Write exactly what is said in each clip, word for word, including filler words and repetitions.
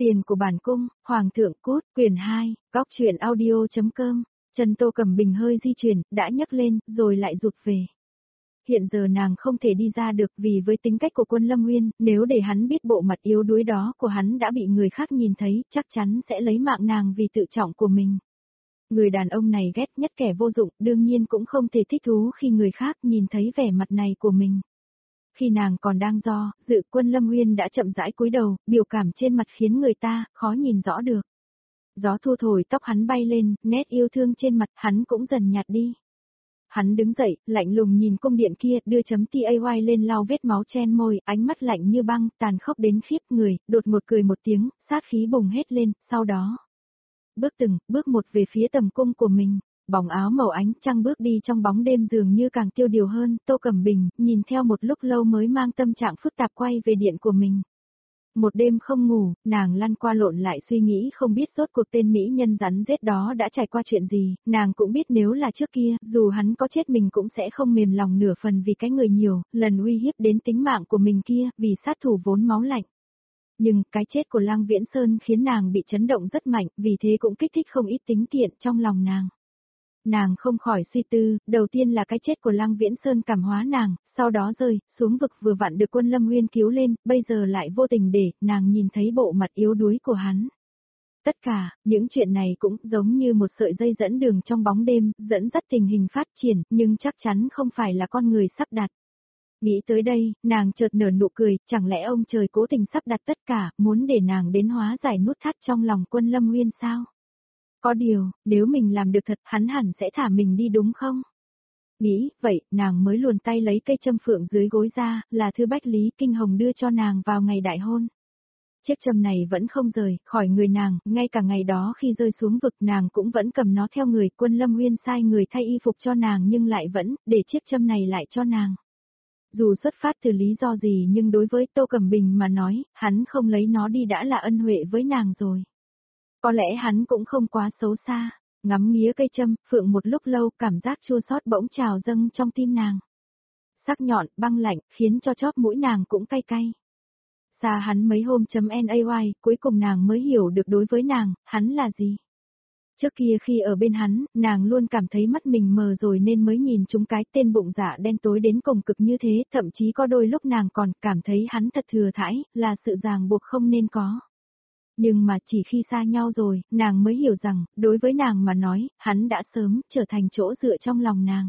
Tiền của bản cung, Hoàng thượng cút, quyển hai, góc truyện audio.com, chân Tô Cẩm Bình hơi di chuyển, đã nhấc lên, rồi lại rụt về. Hiện giờ nàng không thể đi ra được vì với tính cách của Quân Lâm Nguyên, nếu để hắn biết bộ mặt yếu đuối đó của hắn đã bị người khác nhìn thấy, chắc chắn sẽ lấy mạng nàng vì tự trọng của mình. Người đàn ông này ghét nhất kẻ vô dụng, đương nhiên cũng không thể thích thú khi người khác nhìn thấy vẻ mặt này của mình. Khi nàng còn đang do dự, Quân Lâm Nguyên đã chậm rãi cúi đầu, biểu cảm trên mặt khiến người ta khó nhìn rõ được. Gió thu thổi tóc hắn bay lên, nét yêu thương trên mặt hắn cũng dần nhạt đi. Hắn đứng dậy, lạnh lùng nhìn cung điện kia, đưa chấm tay lên lau vết máu trên môi, ánh mắt lạnh như băng, tàn khốc đến khiếp người, đột ngột cười một tiếng, sát khí bùng hết lên, sau đó bước từng, bước một về phía tầm cung của mình. Bóng áo màu ánh trăng bước đi trong bóng đêm dường như càng tiêu điều hơn, Tô Cẩm Bình, nhìn theo một lúc lâu mới mang tâm trạng phức tạp quay về điện của mình. Một đêm không ngủ, nàng lăn qua lộn lại suy nghĩ không biết rốt cuộc tên mỹ nhân rắn rết đó đã trải qua chuyện gì, nàng cũng biết nếu là trước kia, dù hắn có chết mình cũng sẽ không mềm lòng nửa phần vì cái người nhiều, lần uy hiếp đến tính mạng của mình kia, vì sát thủ vốn máu lạnh. Nhưng, cái chết của Lăng Viễn Sơn khiến nàng bị chấn động rất mạnh, vì thế cũng kích thích không ít tính tiện trong lòng nàng. Nàng không khỏi suy tư, đầu tiên là cái chết của Lăng Viễn Sơn cảm hóa nàng, sau đó rơi xuống vực vừa vặn được Quân Lâm Nguyên cứu lên, bây giờ lại vô tình để nàng nhìn thấy bộ mặt yếu đuối của hắn. Tất cả, những chuyện này cũng giống như một sợi dây dẫn đường trong bóng đêm, dẫn dắt tình hình phát triển, nhưng chắc chắn không phải là con người sắp đặt. Nghĩ tới đây, nàng chợt nở nụ cười, chẳng lẽ ông trời cố tình sắp đặt tất cả, muốn để nàng đến hóa giải nút thắt trong lòng Quân Lâm Nguyên sao? Có điều, nếu mình làm được thật, hắn hẳn sẽ thả mình đi đúng không? Nghĩ, vậy, nàng mới luồn tay lấy cây châm phượng dưới gối ra, là thư Bách Lý Kinh Hồng đưa cho nàng vào ngày đại hôn. Chiếc châm này vẫn không rời khỏi người nàng, ngay cả ngày đó khi rơi xuống vực nàng cũng vẫn cầm nó theo người. Quân Lâm Nguyên sai người thay y phục cho nàng nhưng lại vẫn, để chiếc châm này lại cho nàng. Dù xuất phát từ lý do gì nhưng đối với Tô Cẩm Bình mà nói, hắn không lấy nó đi đã là ân huệ với nàng rồi. Có lẽ hắn cũng không quá xấu xa, ngắm nghía cây châm, phượng một lúc lâu cảm giác chua xót bỗng trào dâng trong tim nàng. Sắc nhọn, băng lạnh, khiến cho chóp mũi nàng cũng cay cay. Xa hắn mấy hôm chấm nay, cuối cùng nàng mới hiểu được đối với nàng, hắn là gì. Trước kia khi ở bên hắn, nàng luôn cảm thấy mắt mình mờ rồi nên mới nhìn chúng cái tên bụng dạ đen tối đến cùng cực như thế, thậm chí có đôi lúc nàng còn cảm thấy hắn thật thừa thãi, là sự ràng buộc không nên có. Nhưng mà chỉ khi xa nhau rồi, nàng mới hiểu rằng, đối với nàng mà nói, hắn đã sớm trở thành chỗ dựa trong lòng nàng.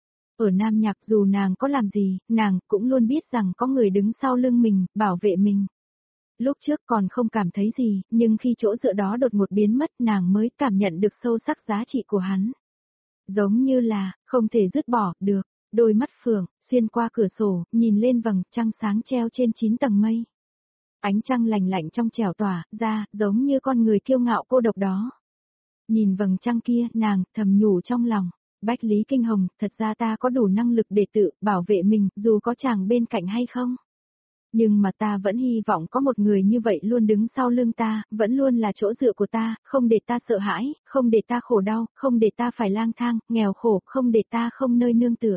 Ở Nam Nhạc dù nàng có làm gì, nàng cũng luôn biết rằng có người đứng sau lưng mình, bảo vệ mình. Lúc trước còn không cảm thấy gì, nhưng khi chỗ dựa đó đột ngột biến mất nàng mới cảm nhận được sâu sắc giá trị của hắn. Giống như là, không thể dứt bỏ được, đôi mắt phượng, xuyên qua cửa sổ, nhìn lên vầng trăng sáng treo trên chín tầng mây. Ánh trăng lành lạnh trong trẻo tỏa ra, giống như con người kiêu ngạo cô độc đó. Nhìn vầng trăng kia, nàng thầm nhủ trong lòng, Bách Lý Kinh Hồng, thật ra ta có đủ năng lực để tự bảo vệ mình, dù có chàng bên cạnh hay không. Nhưng mà ta vẫn hy vọng có một người như vậy luôn đứng sau lưng ta, vẫn luôn là chỗ dựa của ta, không để ta sợ hãi, không để ta khổ đau, không để ta phải lang thang, nghèo khổ, không để ta không nơi nương tựa.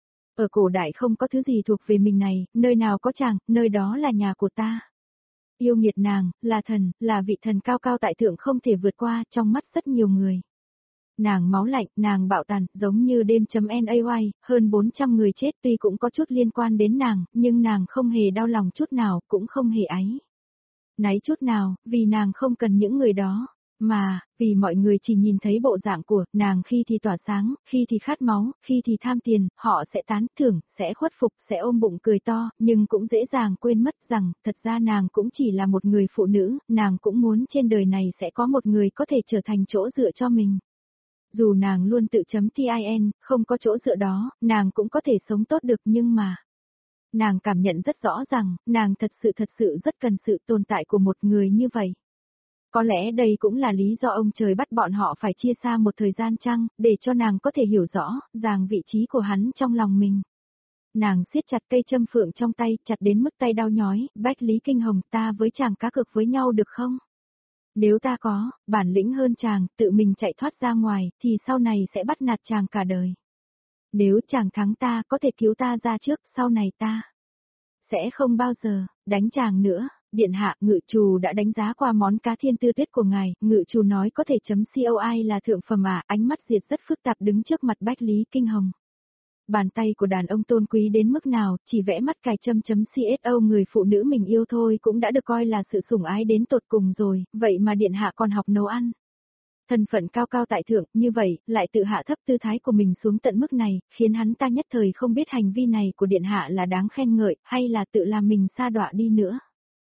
Ở cổ đại không có thứ gì thuộc về mình này, nơi nào có chàng, nơi đó là nhà của ta. Yêu nghiệt nàng, là thần, là vị thần cao cao tại thượng không thể vượt qua trong mắt rất nhiều người. Nàng máu lạnh, nàng bạo tàn, giống như đêm chấm nay, hơn bốn trăm người chết tuy cũng có chút liên quan đến nàng, nhưng nàng không hề đau lòng chút nào, cũng không hề áy náy chút nào, vì nàng không cần những người đó, mà, vì mọi người chỉ nhìn thấy bộ dạng của nàng khi thì tỏa sáng, khi thì khát máu, khi thì tham tiền, họ sẽ tán thưởng, sẽ khuất phục, sẽ ôm bụng cười to, nhưng cũng dễ dàng quên mất rằng, thật ra nàng cũng chỉ là một người phụ nữ, nàng cũng muốn trên đời này sẽ có một người có thể trở thành chỗ dựa cho mình. Dù nàng luôn tự chấm tin, không có chỗ dựa đó, nàng cũng có thể sống tốt được nhưng mà... Nàng cảm nhận rất rõ rằng, nàng thật sự thật sự rất cần sự tồn tại của một người như vậy. Có lẽ đây cũng là lý do ông trời bắt bọn họ phải chia xa một thời gian chăng, để cho nàng có thể hiểu rõ, ràng vị trí của hắn trong lòng mình. Nàng siết chặt cây châm phượng trong tay, chặt đến mức tay đau nhói, Bách Lý Kinh Hồng, ta với chàng cá cược với nhau được không? Nếu ta có, bản lĩnh hơn chàng, tự mình chạy thoát ra ngoài, thì sau này sẽ bắt nạt chàng cả đời. Nếu chàng thắng ta, có thể cứu ta ra trước, sau này ta sẽ không bao giờ đánh chàng nữa. Điện hạ, ngự trù đã đánh giá qua món cá thiên tư tuyết của ngài, ngự trù nói có thể chấm coi là thượng phẩm à, ánh mắt Diệt rất phức tạp đứng trước mặt Bách Lý Kinh Hồng. Bàn tay của đàn ông tôn quý đến mức nào, chỉ vẽ mắt cài châm chấm co người phụ nữ mình yêu thôi cũng đã được coi là sự sủng ái đến tột cùng rồi, vậy mà điện hạ còn học nấu ăn. Thân phận cao cao tại thượng, như vậy, lại tự hạ thấp tư thái của mình xuống tận mức này, khiến hắn ta nhất thời không biết hành vi này của điện hạ là đáng khen ngợi, hay là tự làm mình sa đọa đi nữa.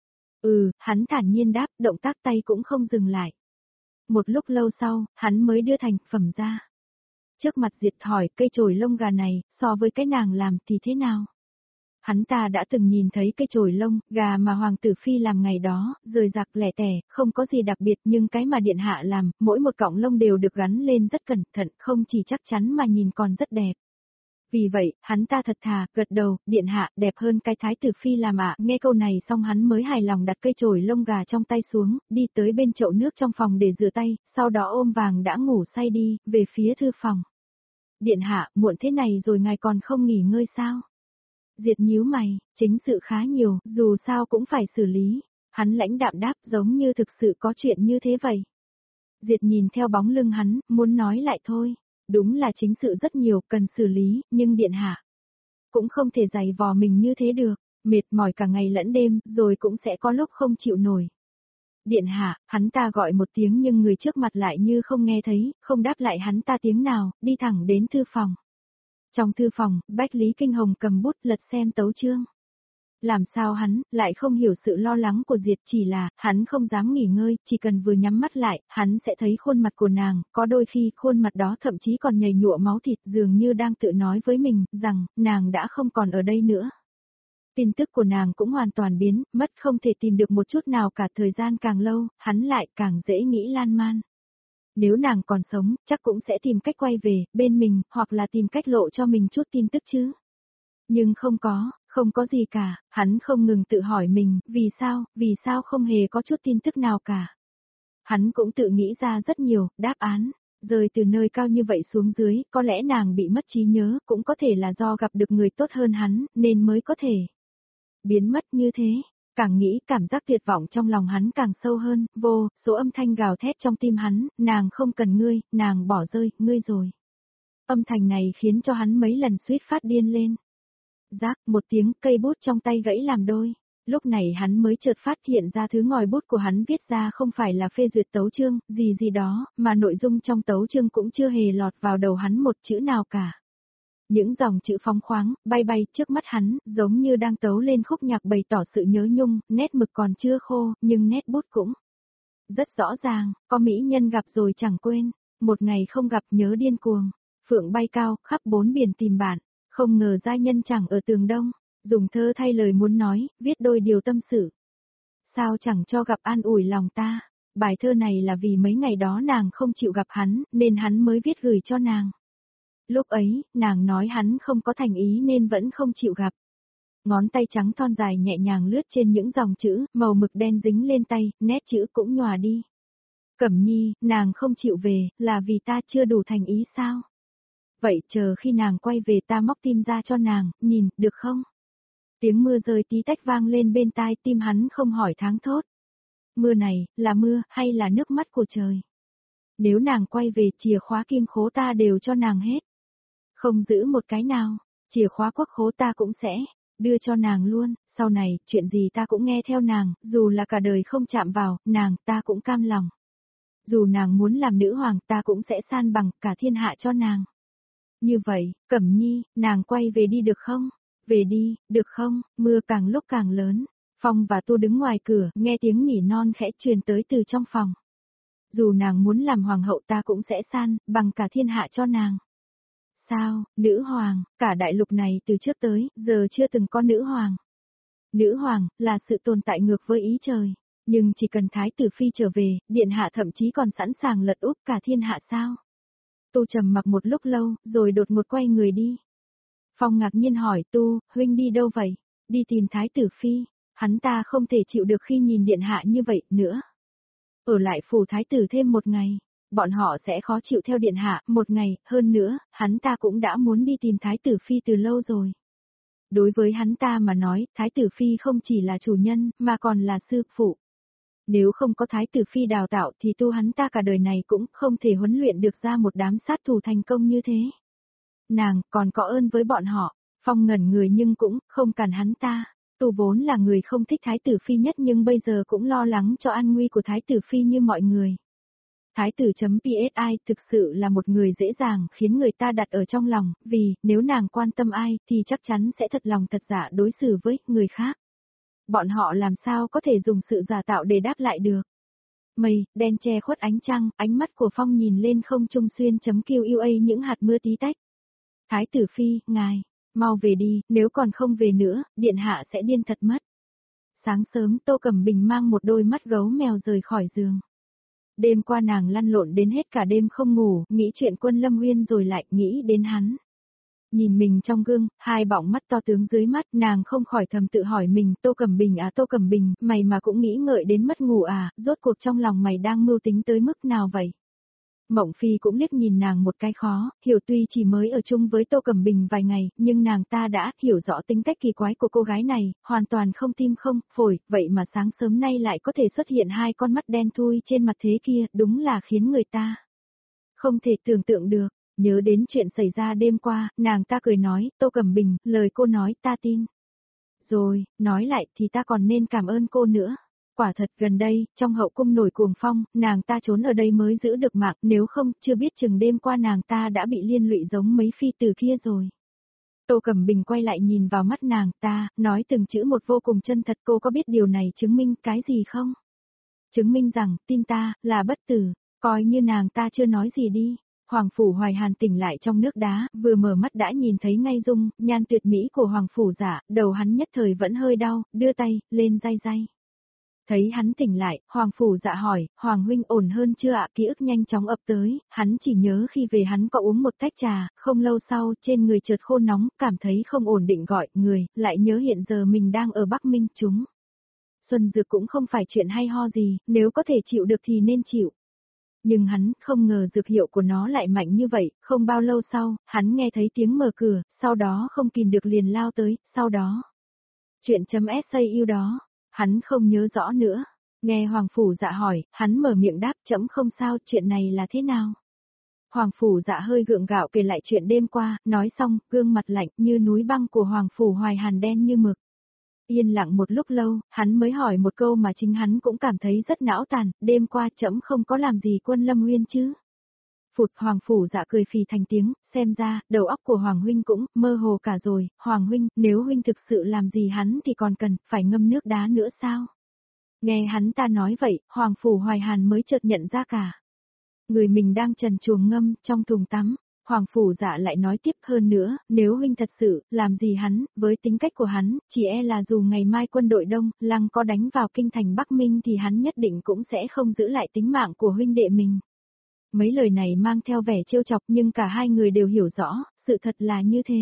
Ừ, hắn thản nhiên đáp, động tác tay cũng không dừng lại. Một lúc lâu sau, hắn mới đưa thành phẩm ra. Trước mặt Diệt hỏi, cây chổi lông gà này, so với cái nàng làm thì thế nào? Hắn ta đã từng nhìn thấy cây chổi lông gà mà Hoàng tử Phi làm ngày đó, rời rạc lẻ tẻ, không có gì đặc biệt, nhưng cái mà điện hạ làm, mỗi một cọng lông đều được gắn lên rất cẩn thận, không chỉ chắc chắn mà nhìn còn rất đẹp. Vì vậy, hắn ta thật thà, gật đầu, điện hạ, đẹp hơn cái thái tử Phi làm ạ. Nghe câu này xong hắn mới hài lòng đặt cây chổi lông gà trong tay xuống, đi tới bên chậu nước trong phòng để rửa tay, sau đó ôm vàng đã ngủ say đi, về phía thư phòng. Điện hạ, muộn thế này rồi ngài còn không nghỉ ngơi sao? Diệt nhíu mày, chính sự khá nhiều, dù sao cũng phải xử lý. Hắn lãnh đạm đáp giống như thực sự có chuyện như thế vậy. Diệt nhìn theo bóng lưng hắn, muốn nói lại thôi. Đúng là chính sự rất nhiều, cần xử lý, nhưng điện hạ cũng không thể giày vò mình như thế được, mệt mỏi cả ngày lẫn đêm, rồi cũng sẽ có lúc không chịu nổi. Điện hạ, hắn ta gọi một tiếng nhưng người trước mặt lại như không nghe thấy, không đáp lại hắn ta tiếng nào, đi thẳng đến thư phòng. Trong thư phòng, Bách Lý Kinh Hồng cầm bút lật xem tấu chương. Làm sao hắn, lại không hiểu sự lo lắng của Diệt, chỉ là, hắn không dám nghỉ ngơi, chỉ cần vừa nhắm mắt lại, hắn sẽ thấy khuôn mặt của nàng, có đôi khi khuôn mặt đó thậm chí còn nhầy nhụa máu thịt dường như đang tự nói với mình, rằng, nàng đã không còn ở đây nữa. Tin tức của nàng cũng hoàn toàn biến, mất không thể tìm được một chút nào cả, thời gian càng lâu, hắn lại càng dễ nghĩ lan man. Nếu nàng còn sống, chắc cũng sẽ tìm cách quay về, bên mình, hoặc là tìm cách lộ cho mình chút tin tức chứ. Nhưng không có, không có gì cả, hắn không ngừng tự hỏi mình, vì sao, vì sao không hề có chút tin tức nào cả. Hắn cũng tự nghĩ ra rất nhiều, đáp án, rơi từ nơi cao như vậy xuống dưới, có lẽ nàng bị mất trí nhớ, cũng có thể là do gặp được người tốt hơn hắn, nên mới có thể biến mất như thế. Càng nghĩ cảm giác tuyệt vọng trong lòng hắn càng sâu hơn, vô, số âm thanh gào thét trong tim hắn, nàng không cần ngươi, nàng bỏ rơi, ngươi rồi. Âm thanh này khiến cho hắn mấy lần suýt phát điên lên. Rác, một tiếng, cây bút trong tay gãy làm đôi. Lúc này hắn mới chợt phát hiện ra thứ ngòi bút của hắn viết ra không phải là phê duyệt tấu chương, gì gì đó, mà nội dung trong tấu chương cũng chưa hề lọt vào đầu hắn một chữ nào cả. Những dòng chữ phóng khoáng, bay bay trước mắt hắn, giống như đang tấu lên khúc nhạc bày tỏ sự nhớ nhung, nét mực còn chưa khô, nhưng nét bút cũng rất rõ ràng, có mỹ nhân gặp rồi chẳng quên, một ngày không gặp nhớ điên cuồng, phượng bay cao, khắp bốn biển tìm bạn, không ngờ giai nhân chẳng ở tường đông, dùng thơ thay lời muốn nói, viết đôi điều tâm sự. Sao chẳng cho gặp an ủi lòng ta, bài thơ này là vì mấy ngày đó nàng không chịu gặp hắn, nên hắn mới viết gửi cho nàng. Lúc ấy, nàng nói hắn không có thành ý nên vẫn không chịu gặp. Ngón tay trắng thon dài nhẹ nhàng lướt trên những dòng chữ, màu mực đen dính lên tay, nét chữ cũng nhòa đi. Cẩm Nhi, nàng không chịu về, là vì ta chưa đủ thành ý sao? Vậy chờ khi nàng quay về ta móc tim ra cho nàng, nhìn, được không? Tiếng mưa rơi tí tách vang lên bên tai, tim hắn không hỏi tháng thốt. Mưa này, là mưa, hay là nước mắt của trời? Nếu nàng quay về, chìa khóa kim khố ta đều cho nàng hết. Không giữ một cái nào, chìa khóa quốc khố ta cũng sẽ đưa cho nàng luôn, sau này, chuyện gì ta cũng nghe theo nàng, dù là cả đời không chạm vào, nàng, ta cũng cam lòng. Dù nàng muốn làm nữ hoàng, ta cũng sẽ san bằng cả thiên hạ cho nàng. Như vậy, Cẩm Nhi, nàng quay về đi được không? Về đi, được không? Mưa càng lúc càng lớn. Phong và Tu đứng ngoài cửa, nghe tiếng nỉ non khẽ truyền tới từ trong phòng. Dù nàng muốn làm hoàng hậu ta cũng sẽ san, bằng cả thiên hạ cho nàng. Sao, nữ hoàng, cả đại lục này từ trước tới, giờ chưa từng có nữ hoàng. Nữ hoàng, là sự tồn tại ngược với ý trời. Nhưng chỉ cần Thái tử Phi trở về, điện hạ thậm chí còn sẵn sàng lật úp cả thiên hạ sao? Tu trầm mặc một lúc lâu, rồi đột ngột quay người đi. Phong ngạc nhiên hỏi Tu, huynh đi đâu vậy? Đi tìm Thái tử Phi. Hắn ta không thể chịu được khi nhìn điện hạ như vậy nữa. Ở lại phủ Thái tử thêm một ngày. Bọn họ sẽ khó chịu theo điện hạ, một ngày, hơn nữa, hắn ta cũng đã muốn đi tìm Thái tử Phi từ lâu rồi. Đối với hắn ta mà nói, Thái tử Phi không chỉ là chủ nhân, mà còn là sư phụ. Nếu không có Thái tử Phi đào tạo thì tu hắn ta cả đời này cũng không thể huấn luyện được ra một đám sát thủ thành công như thế. Nàng còn có ơn với bọn họ. Phong ngẩn người nhưng cũng không cản hắn ta. Tu vốn là người không thích Thái tử Phi nhất nhưng bây giờ cũng lo lắng cho an nguy của Thái tử Phi như mọi người. Thái tử.psi thực sự là một người dễ dàng khiến người ta đặt ở trong lòng, vì nếu nàng quan tâm ai thì chắc chắn sẽ thật lòng thật giả đối xử với người khác. Bọn họ làm sao có thể dùng sự giả tạo để đáp lại được. Mây, đen che khuất ánh trăng, ánh mắt của Phong nhìn lên không trung xuyên chấm Q U A những hạt mưa tí tách. Thái tử Phi, ngài, mau về đi, nếu còn không về nữa, điện hạ sẽ điên thật mất. Sáng sớm Tô Cẩm Bình mang một đôi mắt gấu mèo rời khỏi giường. Đêm qua nàng lăn lộn đến hết cả đêm không ngủ, nghĩ chuyện Quân Lâm Uyên rồi lại nghĩ đến hắn. Nhìn mình trong gương, hai bọng mắt to tướng dưới mắt, nàng không khỏi thầm tự hỏi mình, Tô Cẩm Bình à Tô Cẩm Bình, mày mà cũng nghĩ ngợi đến mất ngủ à, rốt cuộc trong lòng mày đang mưu tính tới mức nào vậy? Mộng Phi cũng liếc nhìn nàng một cái khó, hiểu tuy chỉ mới ở chung với Tô Cẩm Bình vài ngày, nhưng nàng ta đã hiểu rõ tính cách kỳ quái của cô gái này, hoàn toàn không tim không phổi, vậy mà sáng sớm nay lại có thể xuất hiện hai con mắt đen thui trên mặt thế kia, đúng là khiến người ta không thể tưởng tượng được. Nhớ đến chuyện xảy ra đêm qua, nàng ta cười nói, Tô Cẩm Bình, lời cô nói ta tin. Rồi, nói lại thì ta còn nên cảm ơn cô nữa. Quả thật gần đây, trong hậu cung nổi cuồng phong, nàng ta trốn ở đây mới giữ được mạng, nếu không, chưa biết chừng đêm qua nàng ta đã bị liên lụy giống mấy phi tử kia rồi. Tô Cẩm Bình quay lại nhìn vào mắt nàng ta, nói từng chữ một vô cùng chân thật, cô có biết điều này chứng minh cái gì không? Chứng minh rằng, tin ta, là bất tử, coi như nàng ta chưa nói gì đi. Hoàng Phủ Hoài Hàn tỉnh lại trong nước đá, vừa mở mắt đã nhìn thấy ngay dung, nhan tuyệt mỹ của Hoàng Phủ Dạ, đầu hắn nhất thời vẫn hơi đau, đưa tay, lên day day. Thấy hắn tỉnh lại, Hoàng Phủ Dạ hỏi, Hoàng huynh ổn hơn chưa ạ? Ký ức nhanh chóng ập tới, hắn chỉ nhớ khi về hắn có uống một tách trà, không lâu sau trên người chợt khô nóng, cảm thấy không ổn định gọi người, lại nhớ hiện giờ mình đang ở Bắc Minh chúng. Xuân Dược cũng không phải chuyện hay ho gì, nếu có thể chịu được thì nên chịu. Nhưng hắn không ngờ dược hiệu của nó lại mạnh như vậy, không bao lâu sau, hắn nghe thấy tiếng mở cửa, sau đó không kìm được liền lao tới, sau đó. Chuyện chấm sau đó, hắn không nhớ rõ nữa. Nghe Hoàng Phủ Dạ hỏi, hắn mở miệng đáp chấm không sao, chuyện này là thế nào? Hoàng Phủ Dạ hơi gượng gạo kể lại chuyện đêm qua, nói xong, gương mặt lạnh như núi băng của Hoàng Phủ Hoài Hàn đen như mực. Yên lặng một lúc lâu, hắn mới hỏi một câu mà chính hắn cũng cảm thấy rất não tàn, đêm qua trẫm không có làm gì Quân Lâm Uyên chứ. Phụt Hoàng Phủ Dạ cười phì thành tiếng, xem ra, đầu óc của Hoàng huynh cũng mơ hồ cả rồi, Hoàng huynh, nếu huynh thực sự làm gì hắn thì còn cần, phải ngâm nước đá nữa sao? Nghe hắn ta nói vậy, Hoàng Phủ Hoài Hàn mới chợt nhận ra cả. Người mình đang trần truồng ngâm, trong thùng tắm. Hoàng Phủ Dạ lại nói tiếp hơn nữa, nếu huynh thật sự, làm gì hắn, với tính cách của hắn, chỉ e là dù ngày mai quân đội Đông, Lăng có đánh vào kinh thành Bắc Minh thì hắn nhất định cũng sẽ không giữ lại tính mạng của huynh đệ mình. Mấy lời này mang theo vẻ trêu chọc nhưng cả hai người đều hiểu rõ, sự thật là như thế.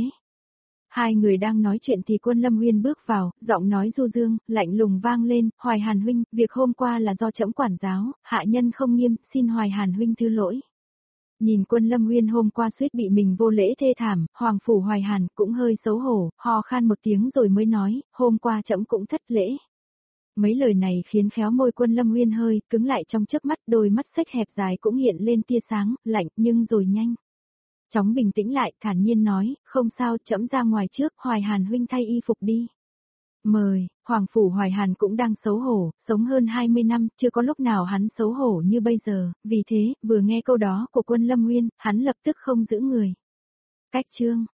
Hai người đang nói chuyện thì Quân Lâm Uyên bước vào, giọng nói du dương, lạnh lùng vang lên, Hoài Hàn huynh, việc hôm qua là do trẫm quản giáo, hạ nhân không nghiêm, xin Hoài Hàn huynh thứ lỗi. Nhìn Quân Lâm Uyên hôm qua suýt bị mình vô lễ thê thảm, Hoàng Phủ Hoài Hàn cũng hơi xấu hổ, ho khan một tiếng rồi mới nói, hôm qua trẫm cũng thất lễ. Mấy lời này khiến khéo môi Quân Lâm Uyên hơi cứng lại trong chớp mắt, đôi mắt xếch hẹp dài cũng hiện lên tia sáng, lạnh nhưng rồi nhanh. Chóng bình tĩnh lại, thản nhiên nói, không sao, trẫm ra ngoài trước, Hoài Hàn huynh thay y phục đi. Mời, Hoàng Phủ Hoài Hàn cũng đang xấu hổ, sống hơn hai mươi năm, chưa có lúc nào hắn xấu hổ như bây giờ, vì thế, vừa nghe câu đó của Quân Lâm Uyên, hắn lập tức không giữ người. Cách chương